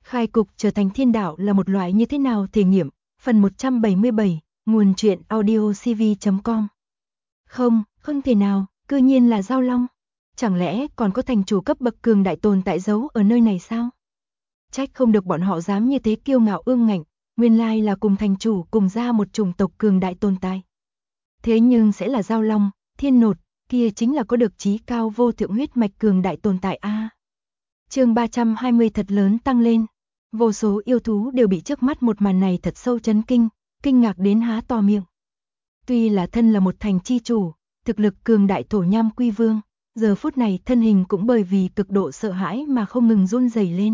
Khai cục trở thành thiên đạo là một loại như thế nào thể nghiệm, phần 177, nguồn truyện audio cv.com. Không thể nào, cư nhiên là Giao Long. Chẳng lẽ còn có thành chủ cấp bậc cường đại tồn tại giấu ở nơi này sao? Trách không được bọn họ dám như thế kiêu ngạo ương ngạnh, nguyên lai là cùng thành chủ cùng ra một chủng tộc cường đại tồn tại. Thế nhưng sẽ là Giao Long, Thiên Nột, kia chính là có được chí cao vô thượng huyết mạch cường đại tồn tại a. Chương 320 thật lớn tăng lên. Vô số yêu thú đều bị trước mắt một màn này thật sâu chấn kinh, kinh ngạc đến há to miệng. Tuy là thân là một thành chi chủ, thực lực cường đại Thổ Nham Quy Vương, giờ phút này thân hình cũng bởi vì cực độ sợ hãi mà không ngừng run rẩy lên.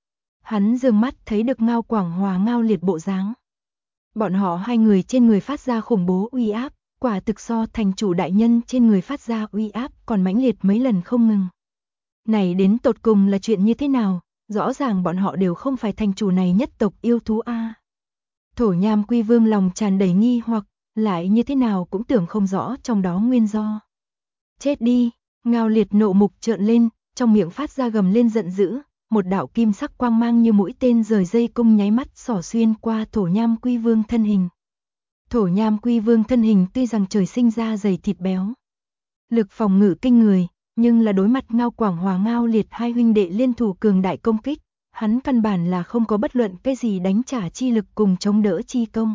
Hắn dương mắt thấy được Ngao Quảng Hòa Ngao Liệt bộ dáng. Bọn họ hai người trên người phát ra khủng bố uy áp, quả thực so thành chủ đại nhân trên người phát ra uy áp còn mãnh liệt mấy lần không ngừng. Này đến tột cùng là chuyện như thế nào? Rõ ràng bọn họ đều không phải thành chủ này nhất tộc yêu thú a. Thổ Nham Quy Vương lòng tràn đầy nghi hoặc, lại như thế nào cũng tưởng không rõ trong đó nguyên do. Chết đi, Ngao Liệt nộ mục trợn lên, trong miệng phát ra gầm lên giận dữ, một đạo kim sắc quang mang như mũi tên rời dây cung nháy mắt xỏ xuyên qua Thổ Nham Quy Vương thân hình. Thổ Nham Quy Vương thân hình tuy rằng trời sinh ra dày thịt béo, lực phòng ngự kinh người, nhưng là đối mặt Ngao Quảng Hòa Ngao Liệt hai huynh đệ liên thủ cường đại công kích, hắn căn bản là không có bất luận cái gì đánh trả chi lực cùng chống đỡ chi công.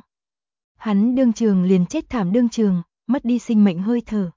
Hắn đương trường liền chết thảm đương trường, mất đi sinh mệnh hơi thở.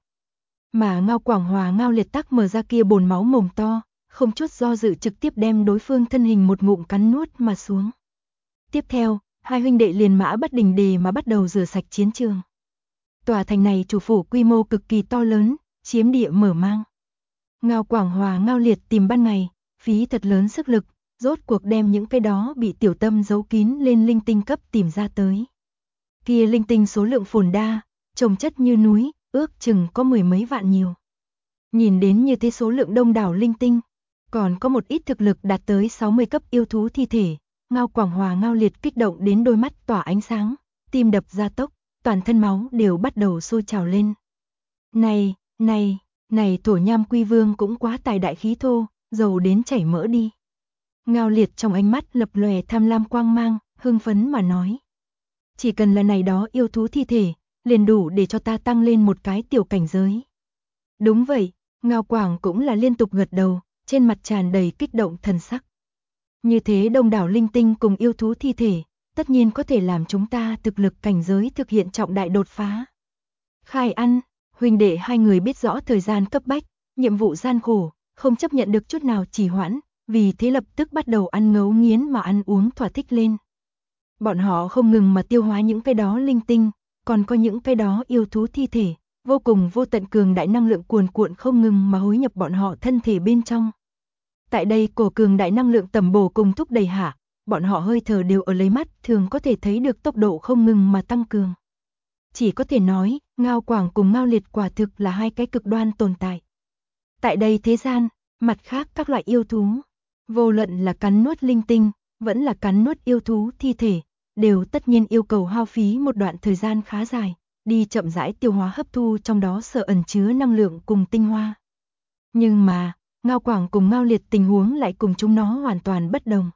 Mà Ngao Quảng Hòa Ngao Liệt tắc mở ra kia bồn máu mồm to, không chút do dự trực tiếp đem đối phương thân hình một ngụm cắn nuốt mà xuống. Tiếp theo, hai huynh đệ liền mã bất đình đề mà bắt đầu rửa sạch chiến trường. Tòa thành này chủ phủ quy mô cực kỳ to lớn, chiếm địa mở mang. Ngao Quảng Hòa Ngao Liệt tìm ban ngày, phí thật lớn sức lực, rốt cuộc đem những cái đó bị tiểu tâm giấu kín lên linh tinh cấp tìm ra tới. Kia linh tinh số lượng phồn đa, trồng chất như núi, ước chừng có mười mấy vạn nhiều. Nhìn đến như thế số lượng đông đảo linh tinh, còn có một ít thực lực đạt tới 60 cấp yêu thú thi thể, Ngao Quảng Hòa Ngao Liệt kích động đến đôi mắt tỏa ánh sáng, tim đập gia tốc, toàn thân máu đều bắt đầu sôi trào lên. Này Thổ Nham Quy Vương cũng quá tài đại khí thô, giàu đến chảy mỡ đi. Ngao Liệt trong ánh mắt lập lòe tham lam quang mang, hưng phấn mà nói. Chỉ cần là này đó yêu thú thi thể, liền đủ để cho ta tăng lên một cái tiểu cảnh giới. Đúng vậy, Ngao Quảng cũng là liên tục gật đầu, trên mặt tràn đầy kích động thần sắc. Như thế đông đảo linh tinh cùng yêu thú thi thể, tất nhiên có thể làm chúng ta thực lực cảnh giới thực hiện trọng đại đột phá. Khai ăn, huynh đệ hai người biết rõ thời gian cấp bách, nhiệm vụ gian khổ, không chấp nhận được chút nào trì hoãn, vì thế lập tức bắt đầu ăn ngấu nghiến mà ăn uống thỏa thích lên. Bọn họ không ngừng mà tiêu hóa những cái đó linh tinh, còn có những cái đó yêu thú thi thể, vô cùng vô tận cường đại năng lượng cuồn cuộn không ngừng mà hối nhập bọn họ thân thể bên trong. Tại đây cổ cường đại năng lượng tầm bổ cùng thúc đẩy hạ, bọn họ hơi thở đều ở lấy mắt thường có thể thấy được tốc độ không ngừng mà tăng cường. Chỉ có thể nói, Ngao Quảng cùng Ngao Liệt quả thực là hai cái cực đoan tồn tại. Tại đây thế gian, mặt khác các loại yêu thú, vô luận là cắn nuốt linh tinh, vẫn là cắn nuốt yêu thú thi thể, đều tất nhiên yêu cầu hao phí một đoạn thời gian khá dài, đi chậm rãi tiêu hóa hấp thu trong đó sở ẩn chứa năng lượng cùng tinh hoa. Nhưng mà, Ngao Quảng cùng Ngao Liệt tình huống lại cùng chúng nó hoàn toàn bất đồng.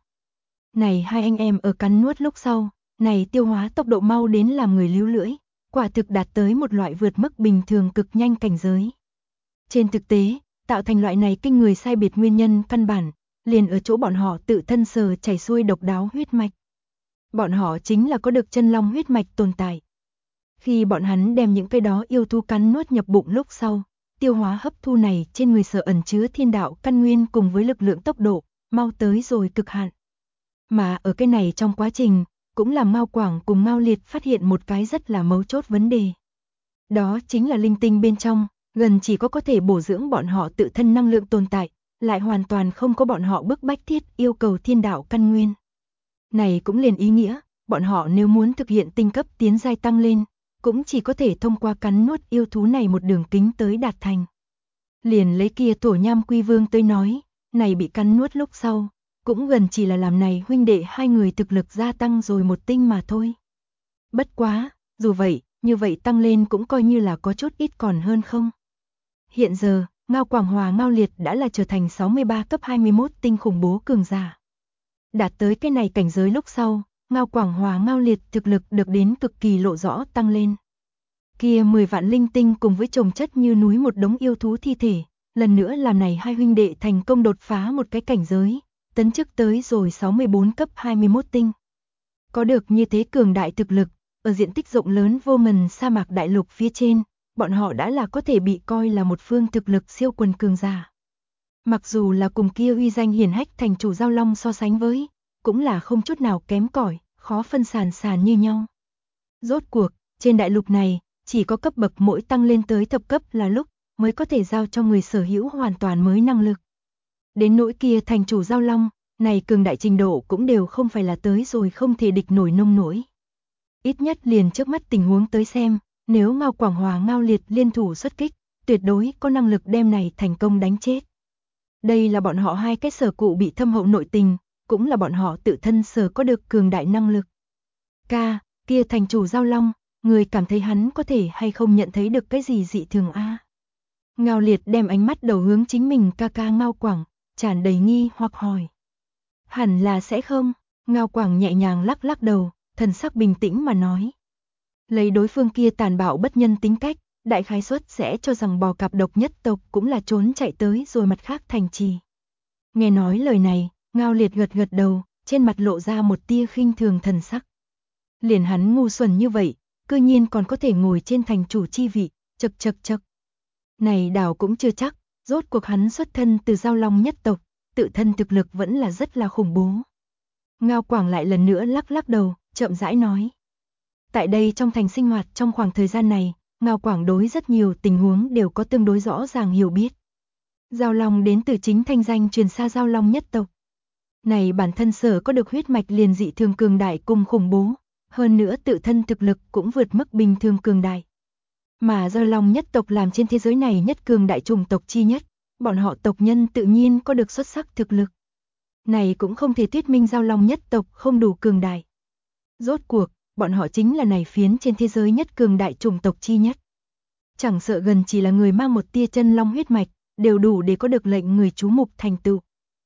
Này hai anh em ở cắn nuốt lúc sau, này tiêu hóa tốc độ mau đến làm người líu lưỡi, quả thực đạt tới một loại vượt mức bình thường cực nhanh cảnh giới. Trên thực tế, tạo thành loại này kinh người sai biệt nguyên nhân căn bản, liền ở chỗ bọn họ tự thân sờ chảy xuôi độc đáo huyết mạch. Bọn họ chính là có được chân long huyết mạch tồn tại. Khi bọn hắn đem những cái đó yêu thú cắn nuốt nhập bụng lúc sau, tiêu hóa hấp thu này trên người sở ẩn chứa thiên đạo căn nguyên cùng với lực lượng tốc độ, mau tới rồi cực hạn. Mà ở cái này trong quá trình, cũng làm Ngao Quảng cùng Ngao Liệt phát hiện một cái rất là mấu chốt vấn đề. Đó chính là linh tinh bên trong, gần chỉ có thể bổ dưỡng bọn họ tự thân năng lượng tồn tại, lại hoàn toàn không có bọn họ bức bách thiết yêu cầu thiên đạo căn nguyên. Này cũng liền ý nghĩa, bọn họ nếu muốn thực hiện tinh cấp tiến giai tăng lên, cũng chỉ có thể thông qua cắn nuốt yêu thú này một đường kính tới đạt thành. Liền lấy kia Thổ Nham Quy Vương tới nói, này bị cắn nuốt lúc sau, cũng gần chỉ là làm này huynh đệ hai người thực lực gia tăng rồi một tinh mà thôi. Bất quá, dù vậy, như vậy tăng lên cũng coi như là có chút ít còn hơn không. Hiện giờ, Ngao Quảng Hòa Ngao Liệt đã là trở thành 63 cấp 21 tinh khủng bố cường giả. đạt tới cái này cảnh giới lúc sau, Ngao Quảng Hòa Ngao Liệt thực lực được đến cực kỳ lộ rõ tăng lên. Kia 10 vạn linh tinh cùng với chồng chất như núi một đống yêu thú thi thể, lần nữa làm này hai huynh đệ thành công đột phá một cái cảnh giới, tấn chức tới rồi 64 cấp 21 tinh. Có được như thế cường đại thực lực, ở diện tích rộng lớn vô ngần sa mạc đại lục phía trên, bọn họ đã là có thể bị coi là một phương thực lực siêu quần cường giả. Mặc dù là cùng kia uy danh hiển hách thành chủ Giao Long so sánh với, cũng là không chút nào kém cỏi, khó phân sàn như nhau. Rốt cuộc, trên đại lục này, chỉ có cấp bậc mỗi tăng lên tới thập cấp là lúc mới có thể giao cho người sở hữu hoàn toàn mới năng lực. Đến nỗi kia thành chủ Giao Long, này cường đại trình độ cũng đều không phải là tới rồi không thể địch nổi nông nổi. Ít nhất liền trước mắt tình huống tới xem, nếu Ngao Quảng Hòa Ngao Liệt liên thủ xuất kích, tuyệt đối có năng lực đem này thành công đánh chết. Đây là bọn họ hai cái sở cụ bị thâm hậu nội tình, cũng là bọn họ tự thân sở có được cường đại năng lực. Kia thành chủ Giao Long, người cảm thấy hắn có thể hay không nhận thấy được cái gì dị thường a? Ngao Liệt đem ánh mắt đầu hướng chính mình ca Ngao Quảng, tràn đầy nghi hoặc hỏi. Hẳn là sẽ không, Ngao Quảng nhẹ nhàng lắc đầu, thần sắc bình tĩnh mà nói. Lấy đối phương kia tàn bạo bất nhân tính cách, đại khái suất sẽ cho rằng bò cạp độc nhất tộc cũng là trốn chạy tới rồi mặt khác thành trì. Nghe nói lời này, Ngao Liệt gật đầu, trên mặt lộ ra một tia khinh thường thần sắc. Liền hắn ngu xuẩn như vậy, cư nhiên còn có thể ngồi trên thành chủ chi vị, chậc. Này đảo cũng chưa chắc, rốt cuộc hắn xuất thân từ Giao Long nhất tộc, tự thân thực lực vẫn là rất là khủng bố. Ngao Quảng lại lần nữa lắc đầu, chậm rãi nói. Tại đây trong thành sinh hoạt trong khoảng thời gian này, Ngao Quảng đối rất nhiều tình huống đều có tương đối rõ ràng hiểu biết. Giao Long đến từ chính thanh danh truyền xa Giao Long nhất tộc. Này bản thân sở có được huyết mạch liền dị thường cường đại cùng khủng bố, hơn nữa tự thân thực lực cũng vượt mức bình thường cường đại. Mà Giao Long nhất tộc làm trên thế giới này nhất cường đại chủng tộc chi nhất, bọn họ tộc nhân tự nhiên có được xuất sắc thực lực. Này cũng không thể thuyết minh Giao Long nhất tộc không đủ cường đại. Rốt cuộc, bọn họ chính là này phiến trên thế giới nhất cường đại chủng tộc chi nhất. Chẳng sợ gần chỉ là người mang một tia chân long huyết mạch, đều đủ để có được lệnh người chú mục thành tựu.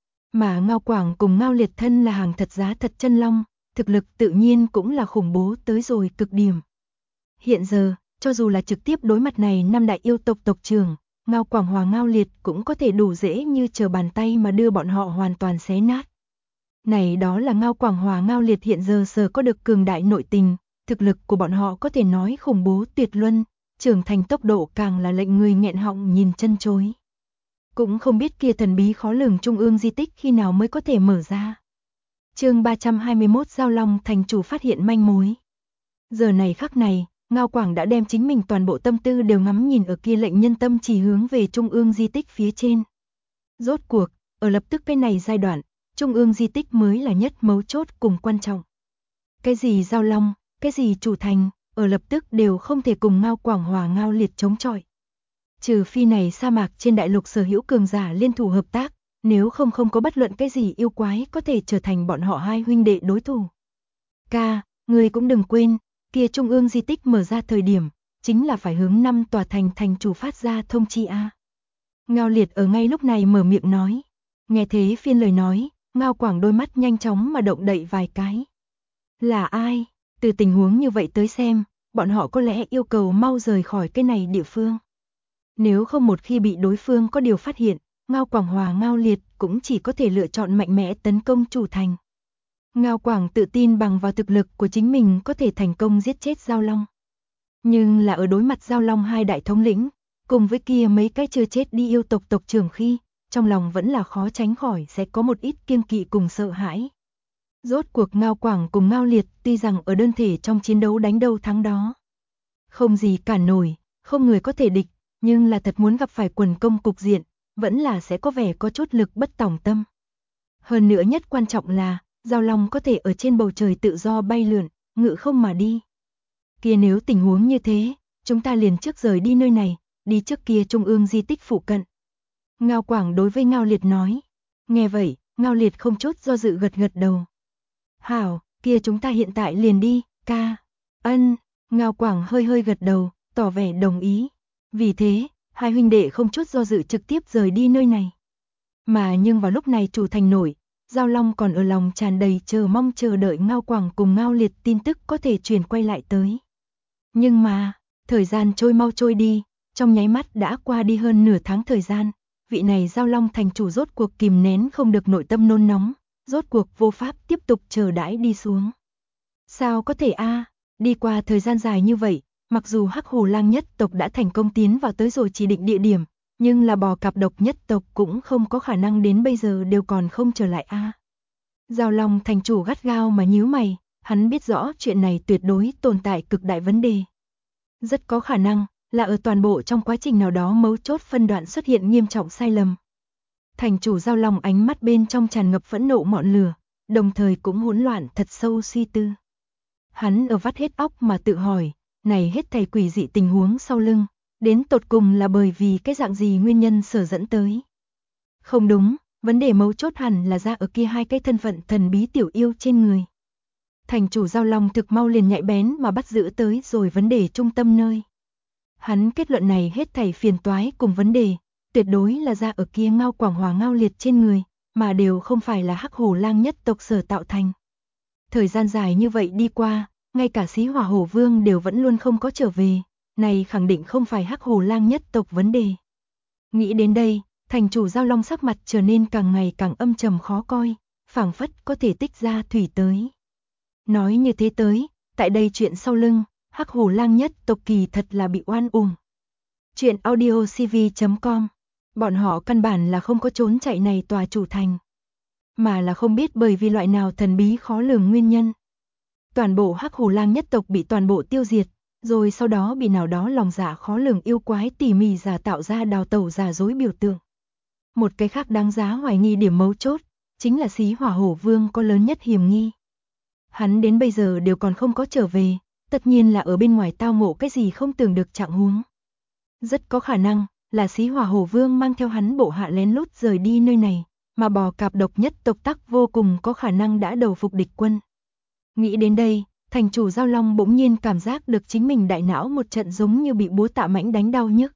Mà Ngao Quảng cùng Ngao Liệt thân là hàng thật giá thật chân long, thực lực tự nhiên cũng là khủng bố tới rồi cực điểm. Hiện giờ, cho dù là trực tiếp đối mặt này năm đại yêu tộc tộc trưởng, Ngao Quảng Hòa Ngao Liệt cũng có thể đủ dễ như trở bàn tay mà đưa bọn họ hoàn toàn xé nát. Này đó là Ngao Quảng Hòa Ngao Liệt hiện giờ sở có được cường đại nội tình, thực lực của bọn họ có thể nói khủng bố tuyệt luân, trưởng thành tốc độ càng là lệnh người nghẹn họng nhìn chân chối. Cũng không biết kia thần bí khó lường trung ương di tích khi nào mới có thể mở ra. Chương 321 Giao Long thành chủ phát hiện manh mối. Giờ này khắc này, Ngao Quảng đã đem chính mình toàn bộ tâm tư đều ngắm nhìn ở kia lệnh nhân tâm chỉ hướng về trung ương di tích phía trên. Rốt cuộc, ở lập tức cái này giai đoạn, trung ương di tích mới là nhất mấu chốt cùng quan trọng. Cái gì Giao Long, cái gì chủ thành, ở lập tức đều không thể cùng Ngao Quảng Hòa Ngao Liệt chống chọi. Trừ phi này sa mạc trên đại lục sở hữu cường giả liên thủ hợp tác, nếu không có bất luận cái gì yêu quái có thể trở thành bọn họ hai huynh đệ đối thủ. Người cũng đừng quên, kia trung ương di tích mở ra thời điểm, chính là phải hướng 5 tòa thành chủ phát ra thông chi a. Ngao Liệt ở ngay lúc này mở miệng nói. Nghe thế phiên lời nói, Ngao Quảng đôi mắt nhanh chóng mà động đậy vài cái. Là ai? Từ tình huống như vậy tới xem, bọn họ có lẽ yêu cầu mau rời khỏi cái này địa phương. Nếu không một khi bị đối phương có điều phát hiện, Ngao Quảng Hòa Ngao Liệt cũng chỉ có thể lựa chọn mạnh mẽ tấn công chủ thành. Ngao Quảng tự tin bằng vào thực lực của chính mình có thể thành công giết chết Giao Long. Nhưng là ở đối mặt Giao Long hai đại thống lĩnh, cùng với kia mấy cái chưa chết đi yêu tộc tộc trưởng khi, trong lòng vẫn là khó tránh khỏi sẽ có một ít kiêng kỵ cùng sợ hãi. Rốt cuộc Ngao Quảng cùng Ngao Liệt tuy rằng ở đơn thể trong chiến đấu đánh đâu thắng đó. Không gì cản nổi, không người có thể địch, nhưng là thật muốn gặp phải quần công cục diện, vẫn là sẽ có vẻ có chút lực bất tòng tâm. Hơn nữa nhất quan trọng là, Giao Long có thể ở trên bầu trời tự do bay lượn, ngự không mà đi. Kia nếu tình huống như thế, chúng ta liền trước rời đi nơi này, đi trước kia trung ương di tích phụ cận. Ngao Quảng đối với Ngao Liệt nói. Nghe vậy, Ngao Liệt không chút do dự gật đầu. Hảo, kia chúng ta hiện tại liền đi, ca. Ân, Ngao Quảng hơi gật đầu, tỏ vẻ đồng ý. Vì thế, hai huynh đệ không chút do dự trực tiếp rời đi nơi này. Mà nhưng vào lúc này chủ thành nổi, Giao Long còn ở lòng tràn đầy chờ mong chờ đợi Ngao Quảng cùng Ngao Liệt tin tức có thể truyền quay lại tới. Nhưng mà, thời gian trôi mau trôi đi, trong nháy mắt đã qua đi hơn nửa tháng thời gian, vị này Giao Long thành chủ rốt cuộc kìm nén không được nội tâm nôn nóng, rốt cuộc vô pháp tiếp tục chờ đãi đi xuống. Sao có thể đi qua thời gian dài như vậy, mặc dù Hắc Hổ Lang nhất tộc đã thành công tiến vào tới rồi chỉ định địa điểm, nhưng là bò cạp độc nhất tộc cũng không có khả năng đến bây giờ đều còn không trở lại Giao Long thành chủ gắt gao mà nhíu mày, hắn biết rõ chuyện này tuyệt đối tồn tại cực đại vấn đề. Rất có khả năng là ở toàn bộ trong quá trình nào đó mấu chốt phân đoạn xuất hiện nghiêm trọng sai lầm. Thành chủ Giao Long ánh mắt bên trong tràn ngập phẫn nộ ngọn lửa, đồng thời cũng hỗn loạn thật sâu suy tư. Hắn ở vắt hết óc mà tự hỏi, này hết thảy quỷ dị tình huống sau lưng, đến tột cùng là bởi vì cái dạng gì nguyên nhân sở dẫn tới. Không đúng, vấn đề mấu chốt hẳn là ra ở kia hai cái thân phận thần bí tiểu yêu trên người. Thành chủ Giao Long thực mau liền nhạy bén mà bắt giữ tới rồi vấn đề trung tâm nơi. Hắn kết luận này hết thảy phiền toái cùng vấn đề, tuyệt đối là ra ở kia Ngao Quảng Hòa Ngao Liệt trên người, mà đều không phải là Hắc Hổ Lang nhất tộc sở tạo thành. Thời gian dài như vậy đi qua, ngay cả Xí Hỏa Hổ Vương đều vẫn luôn không có trở về, này khẳng định không phải Hắc Hổ Lang nhất tộc vấn đề. Nghĩ đến đây, thành chủ Giao Long sắc mặt trở nên càng ngày càng âm trầm khó coi, phảng phất có thể tích ra thủy tới. Nói như thế tới, tại đây chuyện sau lưng, Hắc Hổ Lang nhất tộc kỳ thật là bị oan uổng. Chuyện audiocv.com, bọn họ căn bản là không có trốn chạy này tòa chủ thành, mà là không biết bởi vì loại nào thần bí khó lường nguyên nhân. Toàn bộ Hắc Hổ Lang nhất tộc bị toàn bộ tiêu diệt, rồi sau đó bị nào đó lòng dạ khó lường yêu quái tỉ mỉ giả tạo ra đào tẩu giả dối biểu tượng. Một cái khác đáng giá hoài nghi điểm mấu chốt, chính là Xí Hỏa Hổ Vương có lớn nhất hiểm nghi. Hắn đến bây giờ đều còn không có trở về, tất nhiên là ở bên ngoài tao ngộ cái gì không tưởng được trạng huống. Rất có khả năng là Xí Hỏa Hổ Vương mang theo hắn bộ hạ lén lút rời đi nơi này, mà bò cạp độc nhất tộc tắc vô cùng có khả năng đã đầu phục địch quân. Nghĩ đến đây, thành chủ Giao Long bỗng nhiên cảm giác được chính mình đại não một trận giống như bị búa tạ mãnh đánh đau nhức.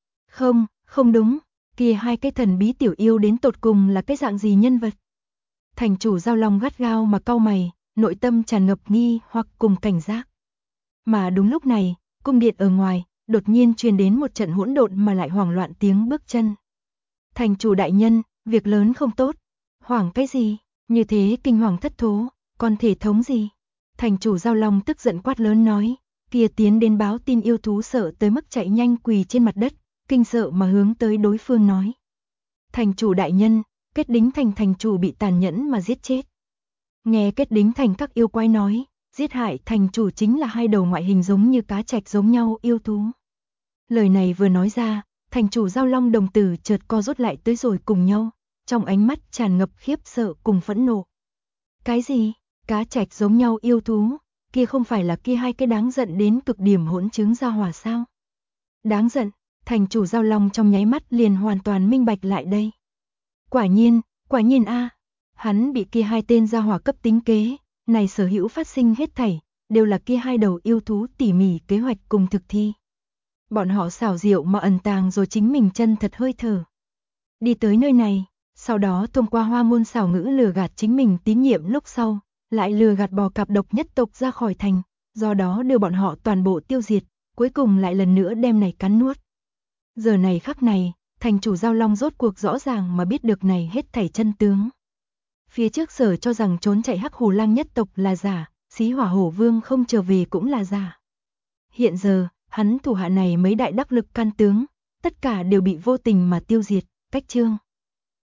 Không đúng, kia hai cái thần bí tiểu yêu đến tột cùng là cái dạng gì nhân vật? Thành chủ Giao Long gắt gao mà cau mày, nội tâm tràn ngập nghi hoặc cùng cảnh giác. Mà đúng lúc này, cung điện ở ngoài, đột nhiên truyền đến một trận hỗn độn mà lại hoảng loạn tiếng bước chân. Thành chủ đại nhân, việc lớn không tốt. Hoảng cái gì? Như thế kinh hoàng thất thố, còn thể thống gì? Thành chủ Giao Long tức giận quát lớn nói, kia tiến đến báo tin yêu thú sợ tới mức chạy nhanh quỳ trên mặt đất, kinh sợ mà hướng tới đối phương nói. Thành chủ đại nhân, Kết Đính Thành thành chủ bị tàn nhẫn mà giết chết. Nghe Kết Đính Thành các yêu quái nói, giết hại thành chủ chính là hai đầu ngoại hình giống như cá trạch giống nhau yêu thú. Lời này vừa nói ra, thành chủ Giao Long đồng tử chợt co rút lại tới rồi cùng nhau, trong ánh mắt tràn ngập khiếp sợ cùng phẫn nộ. Cái gì? Cá trạch giống nhau yêu thú, kia không phải là kia hai cái đáng giận đến cực điểm hỗn chứng gia hỏa sao? Đáng giận, thành chủ Giao Long trong nháy mắt liền hoàn toàn minh bạch lại đây. Quả nhiên hắn bị kia hai tên gia hỏa cấp tính kế, này sở hữu phát sinh hết thảy, đều là kia hai đầu yêu thú tỉ mỉ kế hoạch cùng thực thi. Bọn họ xảo diệu mà ẩn tàng rồi chính mình chân thật hơi thở. Đi tới nơi này, sau đó thông qua hoa ngôn xảo ngữ lừa gạt chính mình tín nhiệm lúc sau, lại lừa gạt bò cạp độc nhất tộc ra khỏi thành, do đó đưa bọn họ toàn bộ tiêu diệt, cuối cùng lại lần nữa đem này cắn nuốt. Giờ này khắc này, thành chủ Giao Long rốt cuộc rõ ràng mà biết được này hết thảy chân tướng. Phía trước sở cho rằng trốn chạy Hắc Hổ Lang nhất tộc là giả, Xí Hỏa Hổ Vương không trở về cũng là giả. Hiện giờ, hắn thủ hạ này mấy đại đắc lực can tướng, tất cả đều bị vô tình mà tiêu diệt, cách chương.